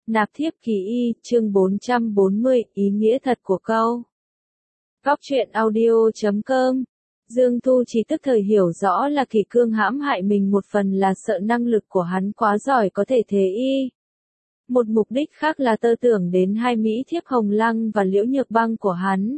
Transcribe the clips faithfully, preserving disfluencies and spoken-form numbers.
Nạp thiếp kỳ y, chương bốn trăm bốn mươi, ý nghĩa thật của câu. Góc truyện audio chấm com. Dương Thu Trì tức thời hiểu rõ là Kỷ Cương hãm hại mình một phần là sợ năng lực của hắn quá giỏi có thể thế y. Một mục đích khác là tơ tưởng đến hai mỹ thiếp Hồng Lăng và Liễu Nhược Băng của hắn.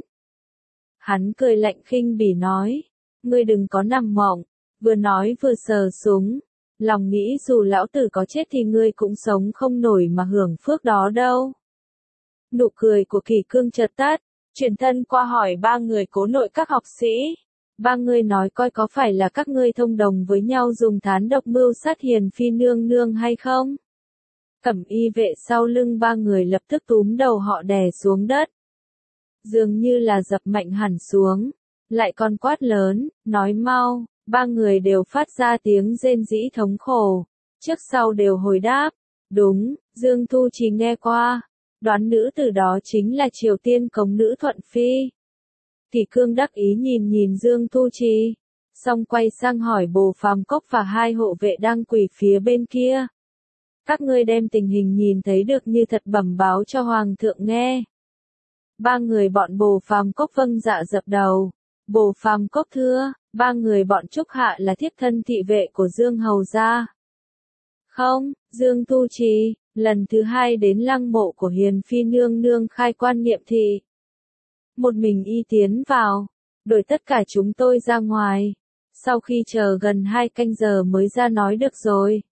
Hắn cười lạnh khinh bỉ nói, ngươi đừng có nằm mộng, vừa nói vừa sờ súng. Lòng nghĩ dù lão tử có chết thì ngươi cũng sống không nổi mà hưởng phước đó đâu. Nụ cười của Kỷ Cương chợt tắt, chuyển thân qua hỏi ba người cố nội các học sĩ. Ba người nói coi có phải là các ngươi thông đồng với nhau dùng thán độc mưu sát Hiền Phi nương nương hay không? Cẩm y vệ sau lưng ba người lập tức túm đầu họ đè xuống đất. Dường như là dập mạnh hẳn xuống, lại còn quát lớn, nói mau. Ba người đều phát ra tiếng rên rỉ thống khổ, trước sau đều hồi đáp, đúng, Dương Thu Trì nghe qua, đoán nữ tử đó chính là Triều Tiên Cống nữ Thuận Phi. Kỷ Cương đắc ý nhìn nhìn Dương Thu Trì, xong quay sang hỏi Bồ Phàm Cốc và hai hộ vệ đang quỳ phía bên kia. Các ngươi đem tình hình nhìn thấy được như thật bẩm báo cho Hoàng thượng nghe. Ba người bọn Bồ Phàm Cốc vâng dạ dập đầu. Bồ Phàm Cốc thưa, ba người bọn Trúc Hạ là thiếp thân thị vệ của Dương Hầu gia. Không, Dương Thu Trì, lần thứ hai đến lăng mộ của Hiền Phi nương nương khai quan nghiệm thị. Một mình y tiến vào, đuổi tất cả chúng tôi ra ngoài, sau khi chờ gần hai canh giờ mới ra nói được rồi.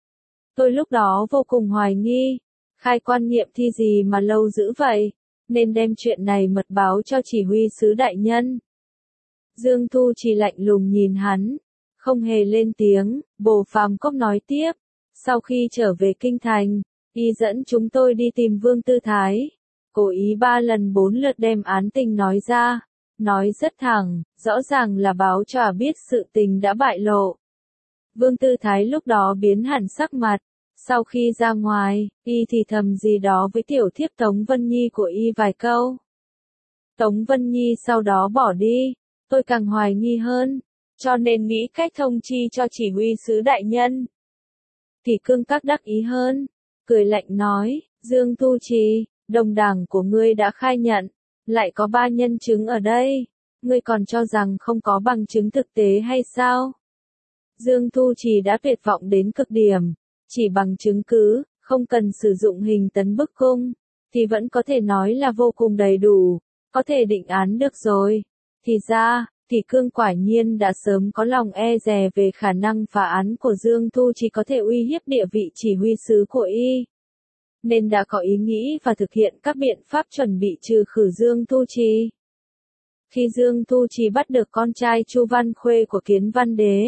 Tôi lúc đó vô cùng hoài nghi, khai quan nghiệm thi gì mà lâu dữ vậy, nên đem chuyện này mật báo cho chỉ huy sứ đại nhân. Dương Thu Trì lạnh lùng nhìn hắn, không hề lên tiếng. Bồ Phàm Cốc nói tiếp, sau khi trở về kinh thành, y dẫn chúng tôi đi tìm Vương Tư Thái, cố ý ba lần bốn lượt đem án tình nói ra, nói rất thẳng, rõ ràng là báo cho ả biết sự tình đã bại lộ. Vương Tư Thái lúc đó biến hẳn sắc mặt, sau khi ra ngoài, y thì thầm gì đó với tiểu thiếp Tống Vân Nhi của y vài câu. Tống Vân Nhi sau đó bỏ đi. Tôi càng hoài nghi hơn, cho nên nghĩ cách thông chi cho chỉ huy sứ đại nhân. Kỷ Cương các đắc ý hơn, cười lạnh nói, Dương Thu Trì, đồng đảng của ngươi đã khai nhận, lại có ba nhân chứng ở đây, ngươi còn cho rằng không có bằng chứng thực tế hay sao? Dương Thu Trì đã tuyệt vọng đến cực điểm, chỉ bằng chứng cứ, không cần sử dụng hình tấn bức cung, thì vẫn có thể nói là vô cùng đầy đủ, có thể định án được rồi. Thì ra, Kỷ Cương quả nhiên đã sớm có lòng e dè về khả năng phá án của Dương Thu Trì có thể uy hiếp địa vị chỉ huy sứ của y. Nên đã có ý nghĩ và thực hiện các biện pháp chuẩn bị trừ khử Dương Thu Trì. Khi Dương Thu Trì bắt được con trai Chu Văn Khuê của Kiến Văn Đế,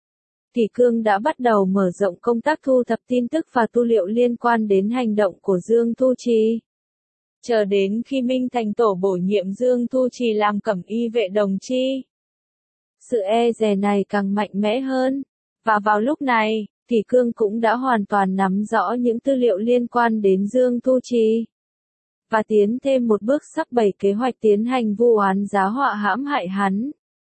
Kỷ Cương đã bắt đầu mở rộng công tác thu thập tin tức và tư liệu liên quan đến hành động của Dương Thu Trì. Chờ đến khi Minh Thành Tổ bổ nhiệm Dương Thu Trì làm cẩm y vệ đồng chi, sự e dè này càng mạnh mẽ hơn, và vào lúc này, Kỷ Cương cũng đã hoàn toàn nắm rõ những tư liệu liên quan đến Dương Thu Trì, và tiến thêm một bước sắp bày kế hoạch tiến hành vu oán giá họa hãm hại hắn.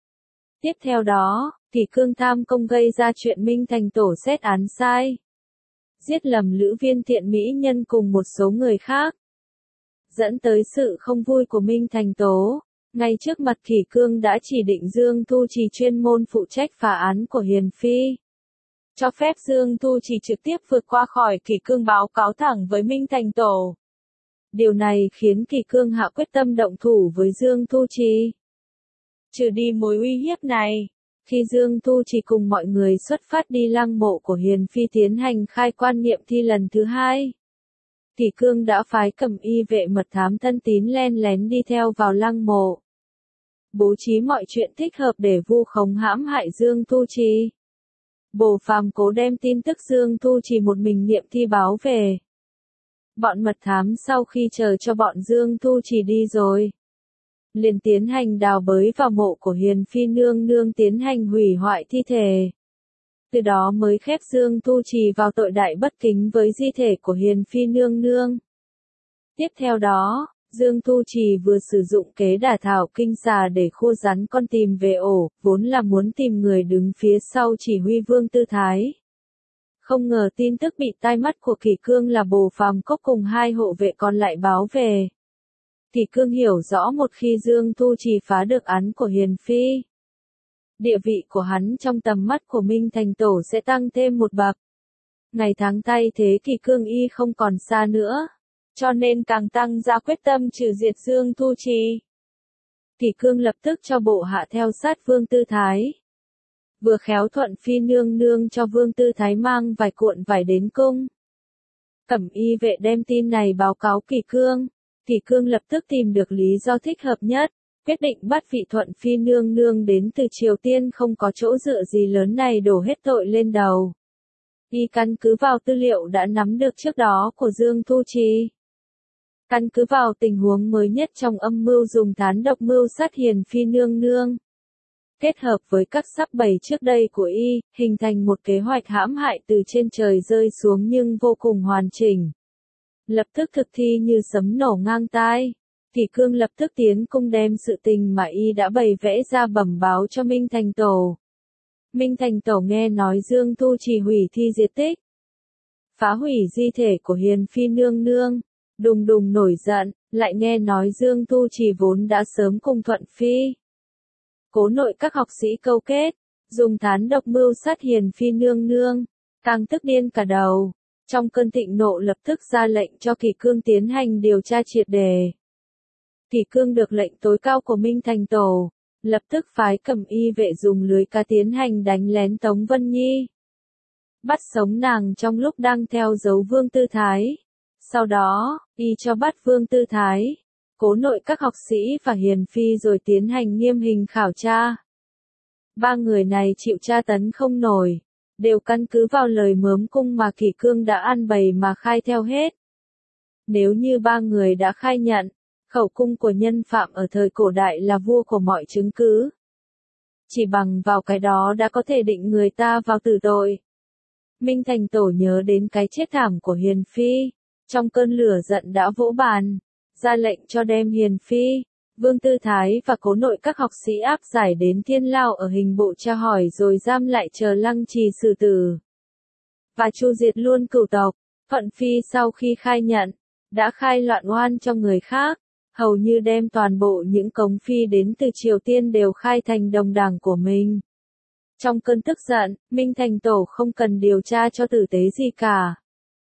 Tiếp theo đó, Kỷ Cương tham công gây ra chuyện Minh Thành Tổ xét án sai, giết lầm Lữ Viên Thiện mỹ nhân cùng một số người khác, dẫn tới sự không vui của Minh Thành Tố. Ngay trước mặt Kỷ Cương đã chỉ định Dương Thu Trì chuyên môn phụ trách phá án của Hiền Phi, cho phép Dương Thu Trì trực tiếp vượt qua khỏi Kỷ Cương báo cáo thẳng với Minh Thành Tổ. Điều này khiến Kỷ Cương hạ quyết tâm động thủ với Dương Thu Trì. Trừ đi mối uy hiếp này, khi Dương Thu Trì cùng mọi người xuất phát đi lăng mộ của Hiền Phi tiến hành khai quan nghiệm thi lần thứ hai, Kỷ Cương đã phái cẩm y vệ mật thám thân tín len lén đi theo vào lăng mộ, bố trí mọi chuyện thích hợp để vu khống hãm hại Dương Thu Trì. Bồ Phàm cố đem tin tức Dương Thu Trì một mình nghiệm thi báo về. Bọn mật thám sau khi chờ cho bọn Dương Thu Trì đi rồi, liền tiến hành đào bới vào mộ của Hiền Phi nương nương tiến hành hủy hoại thi thể. Từ đó mới khép Dương Thu Trì vào tội đại bất kính với di thể của Hiền Phi nương nương. Tiếp theo đó, Dương Thu Trì vừa sử dụng kế đả thảo kinh xà để khua rắn con tìm về ổ, vốn là muốn tìm người đứng phía sau chỉ huy Vương Tư Thái. Không ngờ tin tức bị tai mắt của Kỷ Cương là Bồ Phàm Cốc cùng hai hộ vệ còn lại báo về. Kỷ Cương hiểu rõ một khi Dương Thu Trì phá được án của Hiền Phi, địa vị của hắn trong tầm mắt của Minh Thành Tổ sẽ tăng thêm một bậc. Ngày tháng tay thế Kỷ Cương y không còn xa nữa, cho nên càng tăng ra quyết tâm trừ diệt Dương Thu Trì. Kỷ Cương lập tức cho bộ hạ theo sát Vương Tư Thái. Vừa khéo Thuận Phi nương nương cho Vương Tư Thái mang vài cuộn vải đến cung. Cẩm y vệ đem tin này báo cáo Kỷ Cương. Kỷ Cương lập tức tìm được lý do thích hợp nhất, quyết định bắt vị Thuận Phi nương nương đến từ Triều Tiên không có chỗ dựa gì lớn này đổ hết tội lên đầu. Y căn cứ vào tư liệu đã nắm được trước đó của Dương Thu Trì. Căn cứ vào tình huống mới nhất trong âm mưu dùng thán độc mưu sát Hiền Phi nương nương, kết hợp với các sắp bày trước đây của y, hình thành một kế hoạch hãm hại từ trên trời rơi xuống nhưng vô cùng hoàn chỉnh. Lập tức thực thi như sấm nổ ngang tai. Kỷ Cương lập tức tiến cung đem sự tình mà y đã bày vẽ ra bẩm báo cho Minh Thành Tổ. Minh Thành Tổ nghe nói Dương Thu Trì hủy thi diệt tích, phá hủy di thể của Hiền Phi nương nương, đùng đùng nổi giận, lại nghe nói Dương Thu Trì vốn đã sớm cùng Thuận Phi, Cố Nội các học sĩ câu kết, dùng thán độc mưu sát Hiền Phi nương nương, càng tức điên cả đầu. Trong cơn thịnh nộ lập tức ra lệnh cho Kỷ Cương tiến hành điều tra triệt đề. Kỷ Cương được lệnh tối cao của Minh Thành Tổ, lập tức phái Cẩm y vệ dùng lưới cá tiến hành đánh lén Tống Vân Nhi, bắt sống nàng trong lúc đang theo dấu Vương Tư Thái. Sau đó, y cho bắt Vương Tư Thái, Cố Nội các học sĩ và Hiền Phi rồi tiến hành nghiêm hình khảo tra. Ba người này chịu tra tấn không nổi, đều căn cứ vào lời mớm cung mà Kỷ Cương đã ăn bày mà khai theo hết. Nếu như ba người đã khai nhận, khẩu cung của nhân phạm ở thời cổ đại là vua của mọi chứng cứ. Chỉ bằng vào cái đó đã có thể định người ta vào tử tội. Minh Thành Tổ nhớ đến cái chết thảm của Hiền Phi, trong cơn lửa giận đã vỗ bàn, ra lệnh cho đem Hiền Phi, Vương Tư Thái và Cố Nội các học sĩ áp giải đến Thiên Lao ở hình bộ tra hỏi rồi giam lại chờ Lăng Trì xử tử. Và tru diệt luôn cửu tộc. Thuận Phi sau khi khai nhận, đã khai loạn oan cho người khác, hầu như đem toàn bộ những cống phi đến từ Triều Tiên đều khai thành đồng đảng của mình. Trong cơn tức giận, Minh Thành Tổ không cần điều tra cho tử tế gì cả,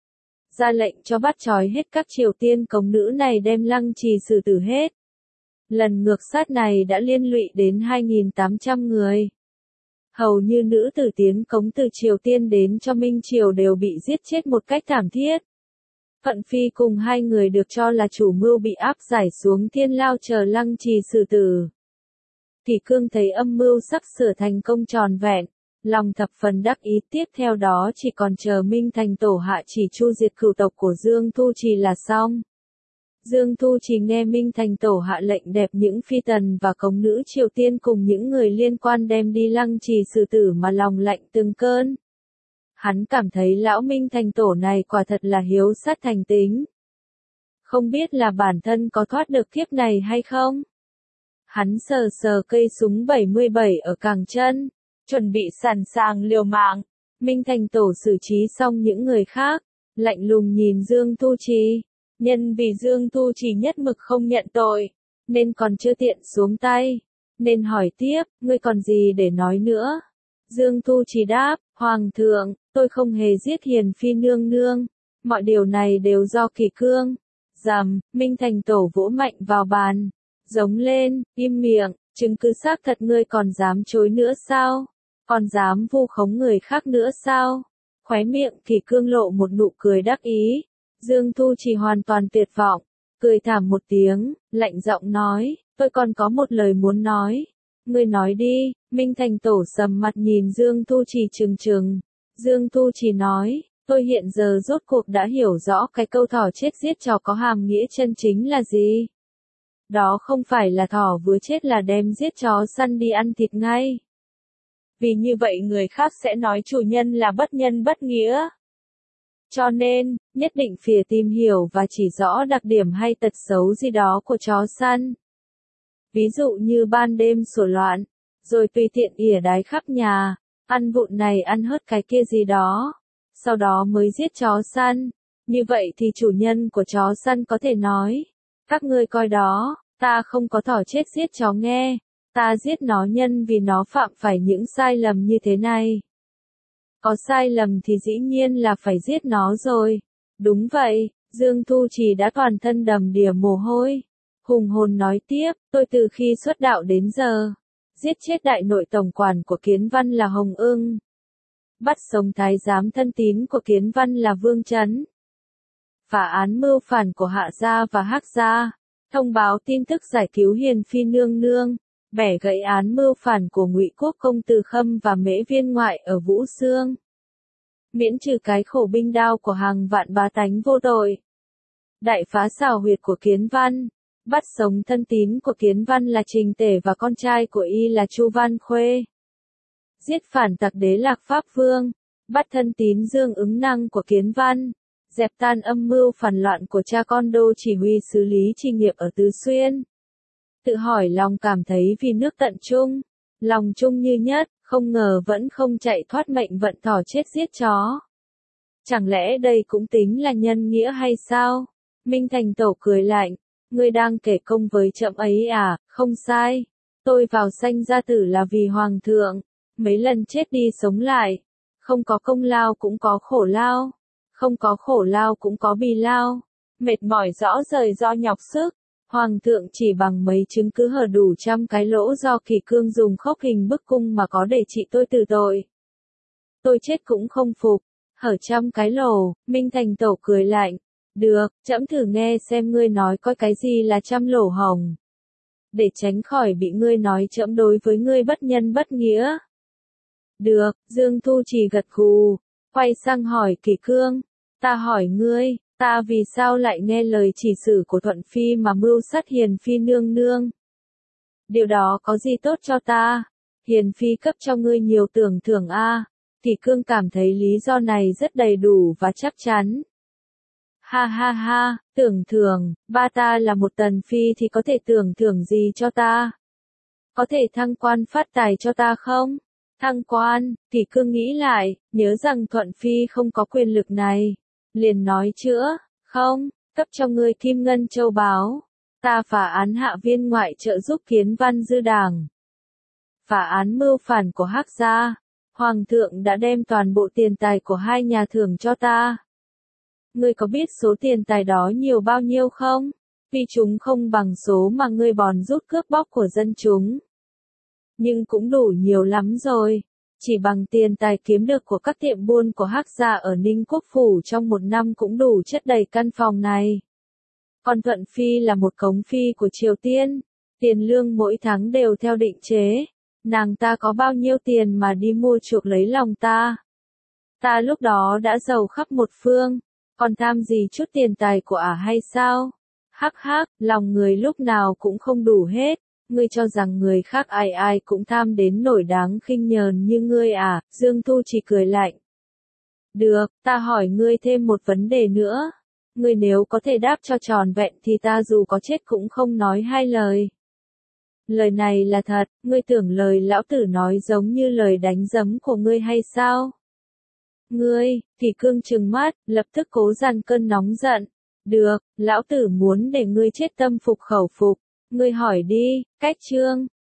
ra lệnh cho bắt trói hết các Triều Tiên cống nữ này đem Lăng Trì xử tử hết. Lần ngược sát này đã liên lụy đến hai nghìn tám trăm người. Hầu như nữ tử tiến cống từ Triều Tiên đến cho Minh Triều đều bị giết chết một cách thảm thiết. Thuận Phi cùng hai người được cho là chủ mưu bị áp giải xuống Thiên Lao chờ Lăng Trì xử tử. Kỷ Cương thấy âm mưu sắp sửa thành công tròn vẹn, lòng thập phần đắc ý, tiếp theo đó chỉ còn chờ Minh Thành Tổ hạ chỉ tru diệt cửu tộc của Dương Thu Trì là xong. Dương Thu Trì nghe Minh Thành Tổ hạ lệnh đẹp những phi tần và cống nữ Triều Tiên cùng những người liên quan đem đi Lăng Trì xử tử mà lòng lạnh từng cơn. Hắn cảm thấy lão Minh Thành Tổ này quả thật là hiếu sát thành tính. Không biết là bản thân có thoát được kiếp này hay không? Hắn sờ sờ cây súng bảy mươi bảy ở cẳng chân, chuẩn bị sẵn sàng liều mạng. Minh Thành Tổ xử trí xong những người khác, lạnh lùng nhìn Dương Thu Trì. Nhân vì Dương Thu Trì nhất mực không nhận tội, nên còn chưa tiện xuống tay, nên hỏi tiếp, ngươi còn gì để nói nữa? Dương Thu Trì đáp, Hoàng thượng, tôi không hề giết Hiền Phi nương nương, mọi điều này đều do Kỷ Cương. Rầm, Minh Thành Tổ vỗ mạnh vào bàn, giống lên, im miệng, chứng cứ xác thật ngươi còn dám chối nữa sao? Còn dám vu khống người khác nữa sao? Khóe miệng Kỷ Cương lộ một nụ cười đắc ý. Dương Thu Trì hoàn toàn tuyệt vọng, cười thảm một tiếng, lạnh giọng nói, tôi còn có một lời muốn nói. Ngươi nói đi. Minh Thành Tổ sầm mặt nhìn Dương Thu Trì trừng trừng. Dương Thu Trì nói, tôi hiện giờ rốt cuộc đã hiểu rõ cái câu thỏ chết giết chó có hàm nghĩa chân chính là gì. Đó không phải là thỏ vừa chết là đem giết chó săn đi ăn thịt ngay. Vì như vậy người khác sẽ nói chủ nhân là bất nhân bất nghĩa. Cho nên, nhất định phải tìm hiểu và chỉ rõ đặc điểm hay tật xấu gì đó của chó săn. Ví dụ như ban đêm sủa loạn, rồi tùy tiện ỉa đái khắp nhà, ăn vụn này ăn hớt cái kia gì đó. sau đó mới giết chó săn. Như vậy thì chủ nhân của chó săn có thể nói, các ngươi coi đó, ta không có thỏ chết giết chó nghe, ta giết nó nhân vì nó phạm phải những sai lầm như thế này. Có sai lầm thì dĩ nhiên là phải giết nó rồi. Đúng vậy, Dương Thu Trì đã toàn thân đầm đìa mồ hôi. Hùng hồn nói tiếp, tôi từ khi xuất đạo đến giờ, giết chết đại nội tổng quản của Kiến Văn là Hồng Ưng. Bắt sống thái giám thân tín của Kiến Văn là Vương Chấn. Phá án mưu phản của Hạ Gia và Hắc Gia. Thông báo tin tức giải cứu Hiền Phi nương nương. Bẻ gãy án mưu phản của Ngụy Quốc công Từ Khâm và Mễ Viên ngoại ở Vũ Xương. Miễn trừ cái khổ binh đao của hàng vạn bá tánh vô tội. Đại phá xào huyệt của Kiến Văn. Bắt sống thân tín của Kiến Văn là Trình Tể và con trai của y là Chu Văn Khuê. Giết phản tặc Đế Lạc Pháp Vương. Bắt thân tín Dương Ứng Năng của Kiến Văn. Dẹp tan âm mưu phản loạn của cha con Đô chỉ huy xử lý trì nghiệp ở Tứ Xuyên. Tự hỏi lòng cảm thấy vì nước tận trung, lòng trung như nhất, không ngờ vẫn không chạy thoát mệnh vận thỏ chết giết chó. Chẳng lẽ đây cũng tính là nhân nghĩa hay sao? Minh Thành Tổ cười lạnh, ngươi đang kể công với trẫm ấy à? Không sai, tôi vào sanh gia tử là vì hoàng thượng, mấy lần chết đi sống lại, không có công lao cũng có khổ lao, không có khổ lao cũng có bì lao, mệt mỏi rõ rời do nhọc sức. Hoàng thượng chỉ bằng mấy chứng cứ hở đủ trăm cái lỗ do Kỷ Cương dùng khốc hình bức cung mà có để trị tôi từ tội. Tôi chết cũng không phục, hở trăm cái lỗ. Minh Thành Tổ cười lạnh, được, trẫm thử nghe xem ngươi nói coi cái gì là trăm lỗ hồng. Để tránh khỏi bị ngươi nói trẫm đối với ngươi bất nhân bất nghĩa. Được, Dương Thu Trì gật gù, quay sang hỏi Kỷ Cương, ta hỏi ngươi. Ta vì sao lại nghe lời chỉ sử của Thuận Phi mà mưu sát Hiền Phi nương nương? Điều đó có gì tốt cho ta? Hiền Phi cấp cho ngươi nhiều tưởng thưởng a. Kỷ Cương cảm thấy lý do này rất đầy đủ và chắc chắn. Ha ha ha, tưởng thưởng, ba ta là một tần phi thì có thể tưởng thưởng gì cho ta? Có thể thăng quan phát tài cho ta không? Thăng quan, Kỷ Cương nghĩ lại, nhớ rằng Thuận Phi không có quyền lực này. Liền nói chữa, không, cấp cho ngươi kim ngân châu báu. Ta phá án Hạ Viên ngoại trợ giúp Kiến Văn dư đảng. Phá án mưu phản của Hắc Gia. Hoàng thượng đã đem toàn bộ tiền tài của hai nhà thưởng cho ta. Ngươi có biết số tiền tài đó nhiều bao nhiêu không? Vì chúng không bằng số mà ngươi bòn rút cướp bóc của dân chúng. Nhưng cũng đủ nhiều lắm rồi. Chỉ bằng tiền tài kiếm được của các tiệm buôn của Hắc Gia ở Ninh Quốc Phủ trong một năm cũng đủ chất đầy căn phòng này. Còn Thuận Phi là một cống phi của Triều Tiên, tiền lương mỗi tháng đều theo định chế. Nàng ta có bao nhiêu tiền mà đi mua chuộc lấy lòng ta? Ta lúc đó đã giàu khắp một phương, còn tham gì chút tiền tài của ả hay sao? Hắc hắc, lòng người lúc nào cũng không đủ hết. Ngươi cho rằng người khác ai ai cũng tham đến nổi đáng khinh nhờn như ngươi à? Dương Thu chỉ cười lạnh. Được, ta hỏi ngươi thêm một vấn đề nữa. Ngươi nếu có thể đáp cho tròn vẹn thì ta dù có chết cũng không nói hai lời. Lời này là thật, ngươi tưởng lời lão tử nói giống như lời đánh giấm của ngươi hay sao? Ngươi, Kỷ Cương trừng mắt, lập tức cố dằn cơn nóng giận. Được, lão tử muốn để ngươi chết tâm phục khẩu phục. Ngươi hỏi đi, cách chương.